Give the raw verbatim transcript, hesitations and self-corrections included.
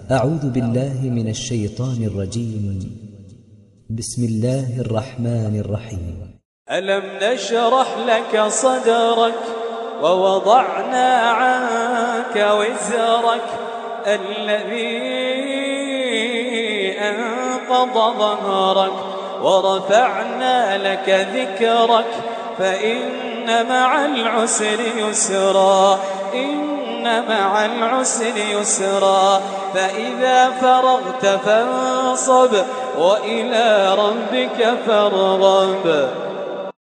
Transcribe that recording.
أعوذ بالله من الشيطان الرجيم. بسم الله الرحمن الرحيم. ألم نشرح لك صدرك ووضعنا عنك وزرك الذي أنقض ظهرك ورفعنا لك ذكرك فإن مع العسر يسرا إن مع العسر يسرا فإذا فرغت فانصب وإلى ربك فارغب.